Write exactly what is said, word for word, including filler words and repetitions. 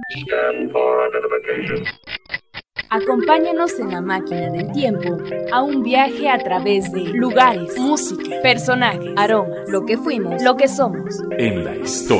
Scan for identification. Acompáñanos en la máquina del tiempo a un viaje a través de lugares, música, personajes, aromas, lo que fuimos, lo que somos. En la historia.